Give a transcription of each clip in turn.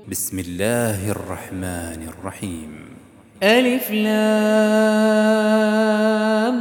بسم الله الرحمن الرحيم. ألف لام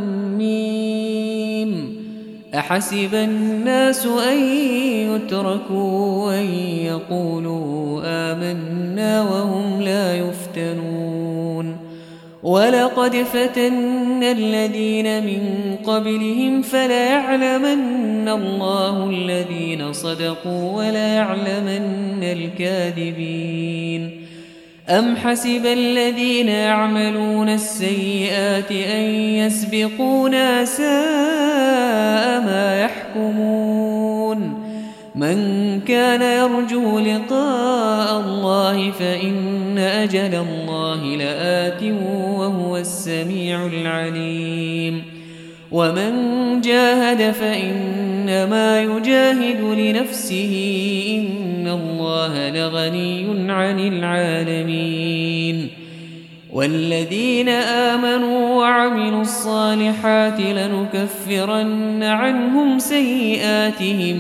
ميم. أحسب الناس أن يتركوا أن يقولوا آمنا وهم لا يفتنون. ولقد فتنا الذين من قبلهم فليعلمن الله الذين صدقوا وليعلمن الكاذبين. أم حسب الذين يعملون السيئات أن يسبقونا ساء ما يحكمون. من كان يرجو لقاء الله فإن أجل الله لآت وهو السميع العليم. ومن جاهد فإنما يجاهد لنفسه إن الله لغني عن العالمين. والذين آمنوا وعملوا الصالحات لنكفرن عنهم سيئاتهم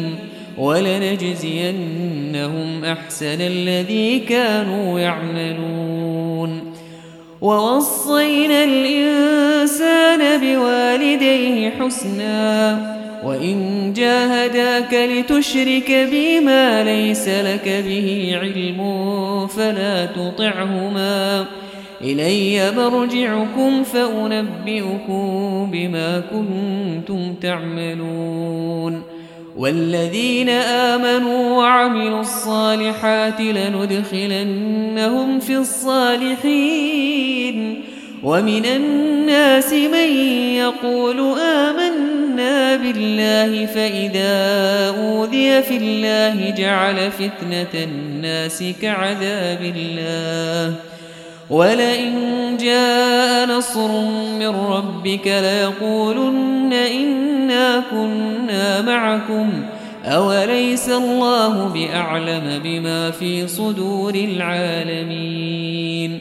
ولنجزينهم أحسن الذي كانوا يعملون. ووصينا الإنسان بوالديه حسنا وإن جاهداك لتشرك بي ما ليس لك به علم فلا تطعهما إلي مرجعكم فأنبئكم بما كنتم تعملون. والذين آمنوا وعملوا الصالحات لندخلنهم في الصالحين. ومن الناس من يقول آمنا بالله فإذا أوذي في الله جعل فتنة الناس كعذاب الله. ولئن جاء نصر من ربك ليقولن إنا كنا معكم أوليس الله بأعلم بما في صدور العالمين.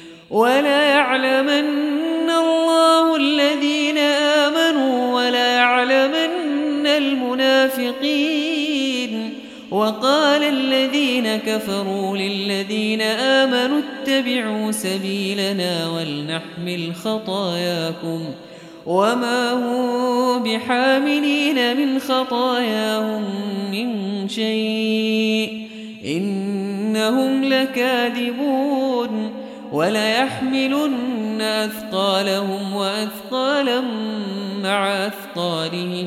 وليعلمن الله الذين آمنوا وليعلمن المنافقين. وقال الذين كفروا للذين آمنوا اتبعوا سبيلنا ولنحمل خطاياكم وما هم بحاملين من خطاياهم من شيء إنهم لكاذبون. وليحملن أثقالهم وأثقالا مع أثقالهم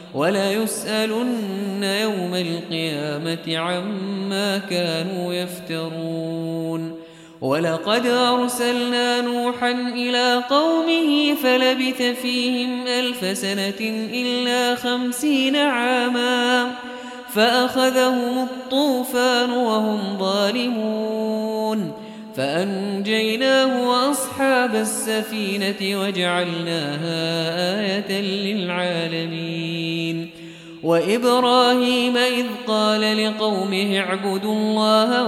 وليسألن يوم القيامة عما كانوا يفترون. ولقد أرسلنا نوحا إلى قومه فلبث فيهم 1000 سنة إلا 50 عاما فأخذهم الطوفان وهم ظالمون فأنجيناه وأصحاب السفينة وجعلناها آية للعالمين. وإبراهيم إذ قال لقومه اعبدوا الله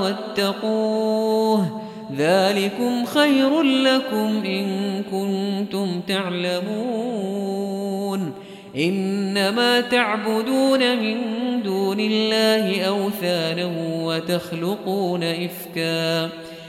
واتقوه ذلكم خير لكم إن كنتم تعلمون. إنما تعبدون من دون الله أوثانا وتخلقون إفكا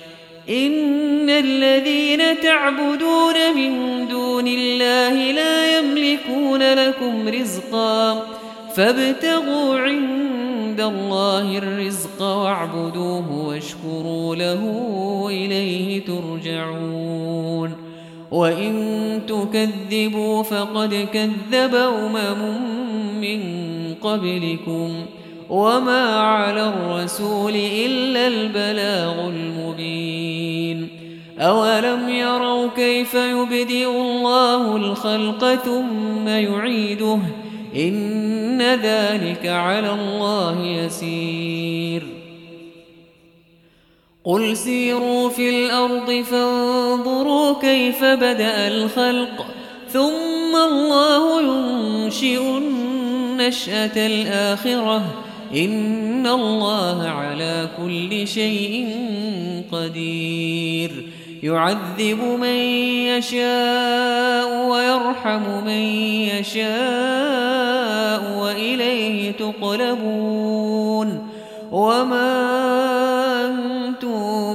إن الذين تعبدون من دون الله لا يملكون لكم رزقا فابتغوا عند الله الرزق واعبدوه واشكروا له إليه ترجعون. وإن تكذبوا فقد كذب من قبلكم وما على الرسول إلا البلاغ المبين. أولم يروا كيف يبدئ الله الخلق ثم يعيده إن ذلك على الله يسير. قل سيروا في الأرض فانظروا كيف بدأ الخلق ثم الله ينشئ النشأة الآخرة إن الله على كل شيء قدير. يعذب من يشاء ويرحم من يشاء وإليه تقلبون. وما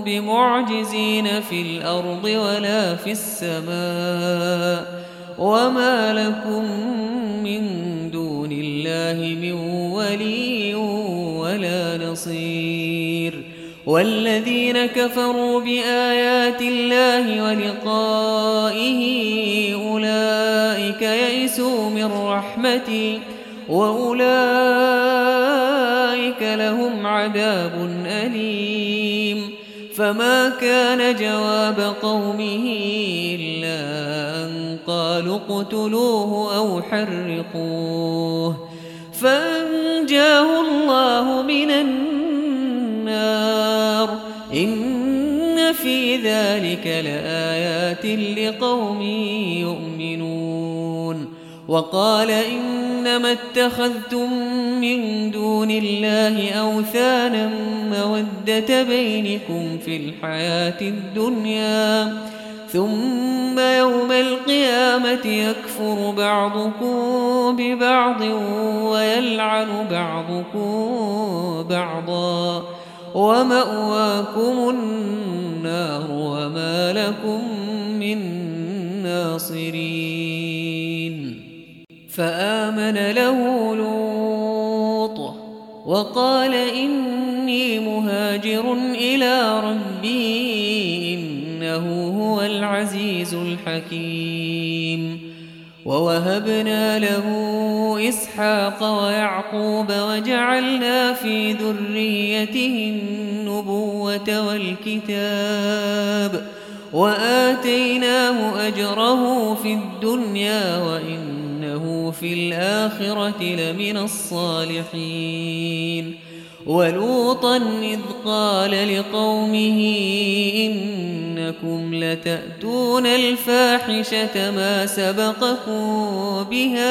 بمعجزين في الأرض ولا في السماء وما لكم من دون الله من ولي ولا نصير والذين كفروا بآيات الله ولقائه أولئك يئسوا من رحمتي وأولئك لهم عذاب أليم فما كان جواب قومه إلا أن قالوا اقتلوه أو حرقوه فأنجاه الله من النار إن في ذلك لآيات لقوم يؤمنون وقال إنما اتخذتم من دون الله أوثانا مودة بينكم في الحياة الدنيا ثم يوم القيامة يكفر بعضكم ببعض ويلعن بعضكم بعضا ومأواكم النار وما لكم من ناصرين فآمن له لوط وقال إني مهاجر إلى ربي إنه هو العزيز الحكيم ووهبنا له إسحاق ويعقوب وجعلنا في ذريته النبوة والكتاب وآتيناه أجره في الدنيا وإنه في الآخرة لمن الصالحين ولوطا إذ قال لقومه إنكم لتأتون الفاحشة ما سبقكم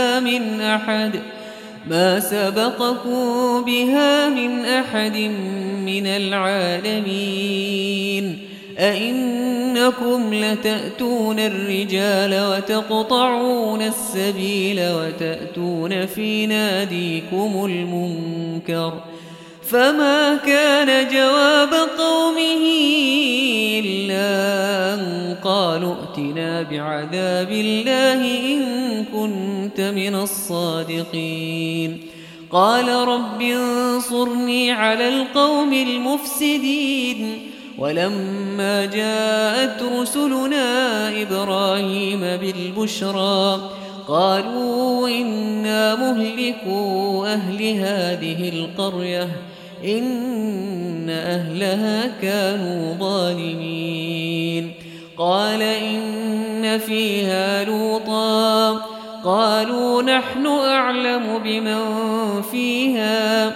بها من أحد من العالمين أئنكم لتأتون الرجال وتقطعون السبيل وتأتون في ناديكم المنكر فما كان جواب قومه إلا أن قالوا ائتنا بعذاب الله إن كنت من الصادقين قال رب انصرني على القوم المفسدين ولما جاءت رسلنا إبراهيم بالبشرى قالوا إنا مهلكو أهل هذه القرية إن أهلها كانوا ظالمين قال إن فيها لوطا قالوا نحن أعلم بمن فيها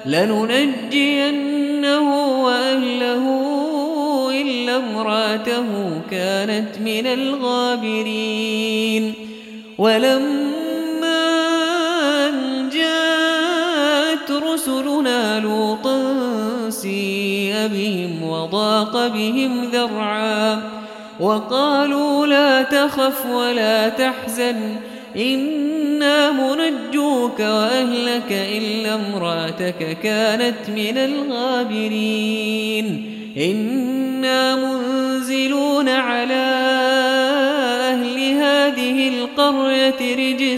لننجينه وأهله إلا امرأته كانت من الغابرين ولما أن جاءت رسلنا لوطا سيء بهم وضاق بهم ذرعا وقالوا لا تخف ولا تحزن إنا منجوك وأهلك إلا امرأتك كانت من الغابرين إنا منزلون على أهل هذه القرية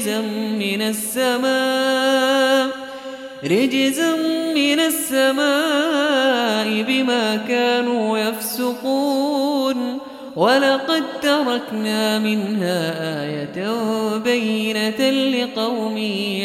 رجزا من السماء بما كانوا يفسقون ولقد تركنا منها آية بينة لقوم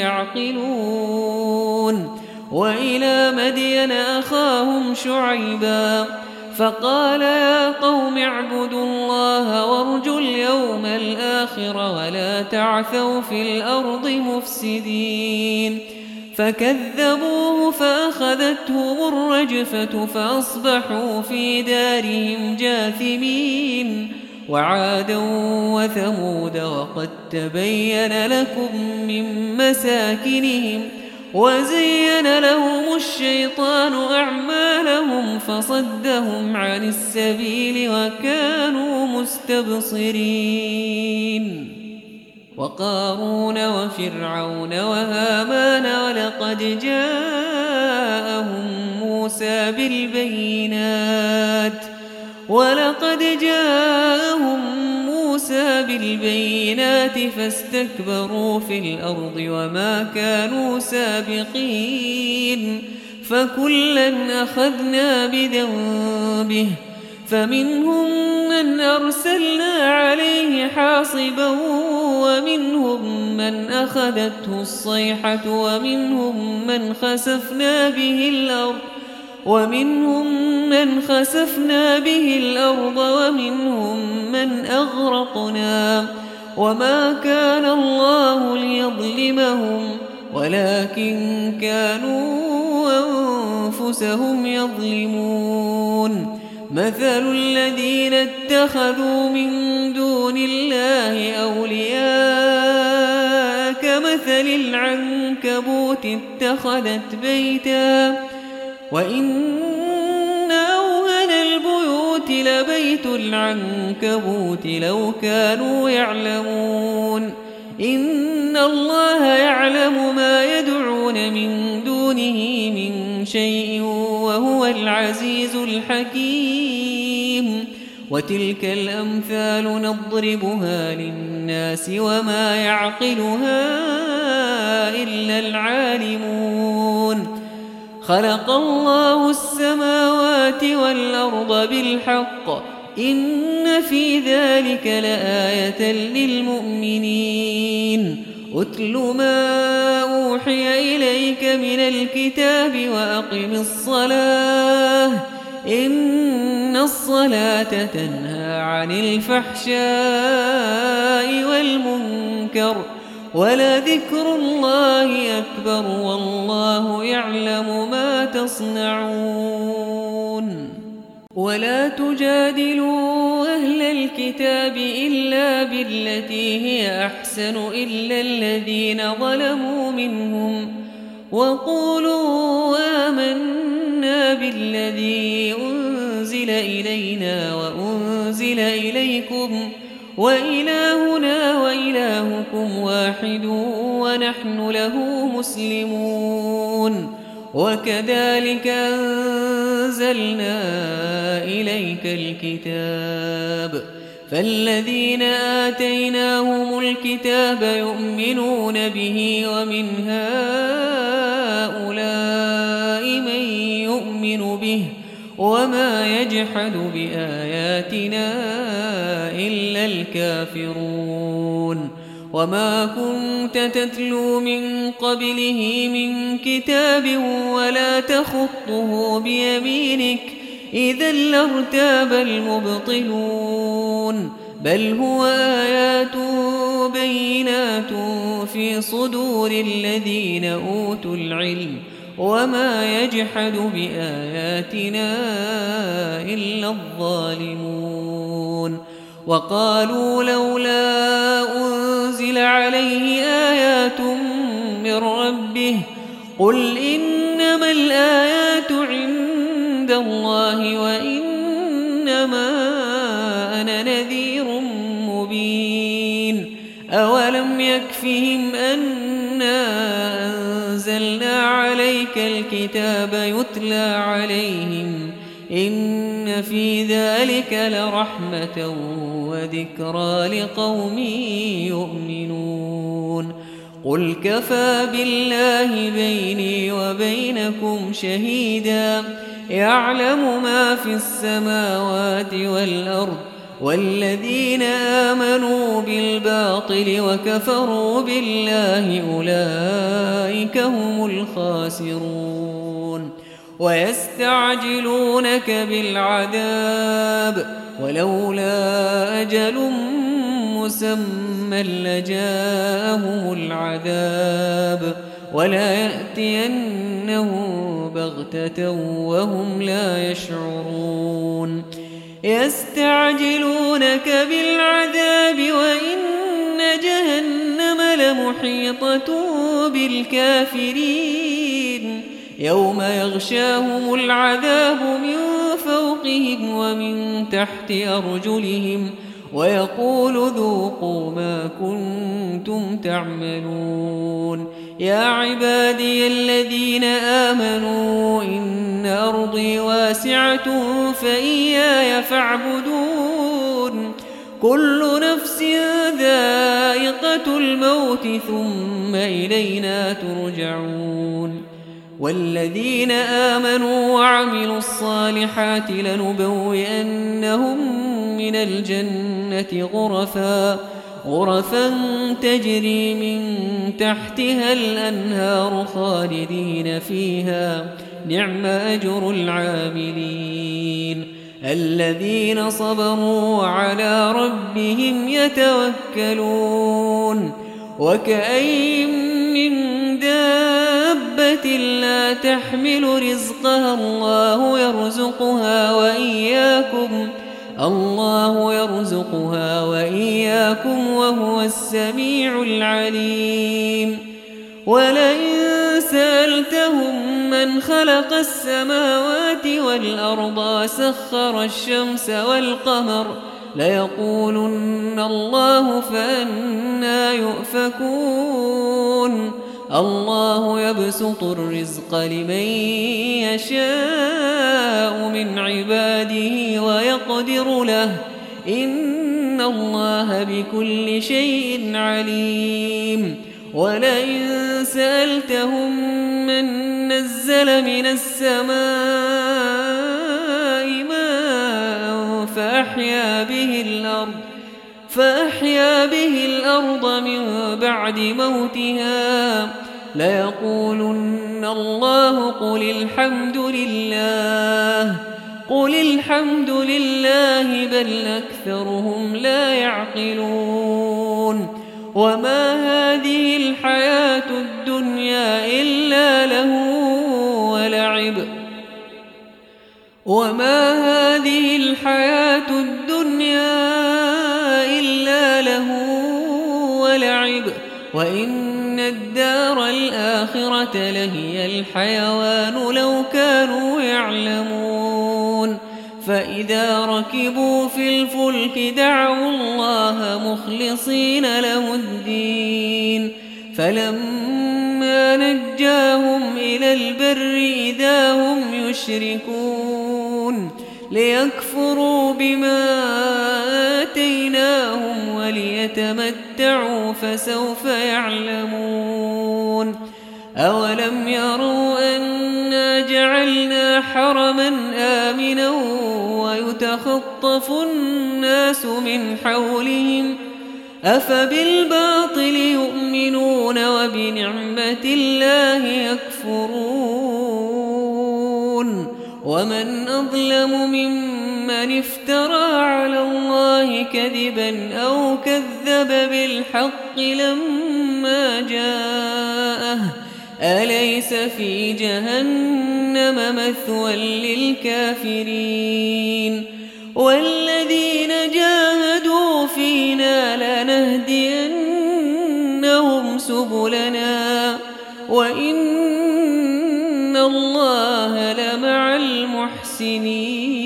يعقلون وإلى مدين أخاهم شعيبا فقال يا قوم اعبدوا الله وارجوا اليوم الآخر ولا تعثوا في الأرض مفسدين فكذبوه فأخذتهم الرجفة فأصبحوا في دارهم جاثمين وعادا وثمود وقد تبين لكم من مساكنهم وزين لهم الشيطان أعمالهم فصدهم عن السبيل وكانوا مستبصرين وقارون وفرعون وهامان ولقد جاءهم موسى بالبينات ولقد جاءهم موسى بالبينات فاستكبروا في الأرض وما كانوا سابقين فكلا أخذنا بذنبه فمنهم من أرسلنا عليه حاصبا ومنهم من أخذته الصيحة ومنهم من خسفنا به الأرض ومنهم من أغرقنا وما كان الله ليظلمهم ولكن كانوا أنفسهم يظلمون مثل الذين اتخذوا من دون الله أولياء كمثل العنكبوت اتخذت بيتا وإن أوهن البيوت لبيت العنكبوت لو كانوا يعلمون إن الله يعلم ما يدعون من دونه من شيء وهو العزيز الحكيم وتلك الأمثال نضربها للناس وما يعقلها إلا العالمون خلق الله السماوات والأرض بالحق إن في ذلك لآية للمؤمنين أتل ما أوحي إليك من الكتاب وأقم الصلاة إن الصلاة تنهى عن الفحشاء والمنكر ولذكر الله أكبر والله يعلم ما تصنعون ولا تجادلوا أهل الكتاب إلا بالتي هي أحسن إلا الذين ظلموا منهم وقولوا آمنا بالذي أنزل إلينا وأنزل إليكم وإلهنا وإلهكم واحد ونحن له مسلمون وكذلك أنزلنا إليك الكتاب فالذين آتيناهم الكتاب يؤمنون به ومن هؤلاء من يؤمن به وما يجحد بآياتنا إلا الكافرون وما كنت تتلو من قبله من كتاب ولا تخطه بيمينك إذا لارتاب المبطلون بل هو آيات بينات في صدور الذين أوتوا العلم وما يجحد بآياتنا إلا الظالمون وقالوا لولا أنزل عليه آيات من ربه قل إنما الآيات عند الله وإنما أنا نذير مبين أولم يكفهم أنا أنزلنا عليك الكتاب يتلى عليهم إن في ذلك لرحمة وذكرى لقوم يؤمنون قل كفى بالله بيني وبينكم شهيدا يعلم ما في السماوات والأرض والذين آمنوا بالباطل وكفروا بالله أولئك هم الخاسرون ويستعجلونك بالعذاب ولولا أجل مسمى لجاءهم العذاب ولا يأتينهم بغتة وهم لا يشعرون يستعجلونك بالعذاب وإن جهنم لمحيطة بالكافرين يوم يغشاهم العذاب من فوقهم ومن تحت أرجلهم ويقول ذوقوا ما كنتم تعملون يا عبادي الذين آمنوا إن أرضي واسعة فإياي فاعبدون كل نفس ذائقة الموت ثم إلينا ترجعون والذين آمنوا وعملوا الصالحات لنبوئنهم من الجنة غرفا تجري من تحتها الأنهار خالدين فيها نعم أجر العاملين الذين صبروا وعلى ربهم يتوكلون وكأين من دابة لا تحمل رزقها الله يرزقها وإياكم وهو السميع العليم ولئن سألتهم من خلق السماوات والأرض وسخر الشمس والقمر ليقولن الله فأنى يؤفكون الله يبسط الرزق لمن يشاء من عباده ويقدر له إن الله بكل شيء عليم ولئن سألتهم من نزل من السماء ماء فأحيا به الأرض من بعد موتها ليقولن الله قل الحمد لله بل أكثرهم لا يعقلون وما هذه الحياة الدنيا إلا له ولعب وإن الدار الآخرة لهي الحيوان لو كانوا يعلمون فإذا ركبوا في الفلك دعوا الله مخلصين له الدين فلما نجاهم إلى البر إذا هم يشركون ليكفروا بما آتيناهم وليتمتعوا فسوف يعلمون أولم يروا أنا جعلنا حرما آمنا ويتخطف الناس من حولهم أفبالباطل يؤمنون وبنعمة الله يكفرون ومن أظلم ممن افترى على الله كذبا أو كذب بالحق لما جاءه أليس في جهنم مثوى للكافرين والذين جاهدوا فينا لنهدينهم سبلنا وإن الله لمع المحسنين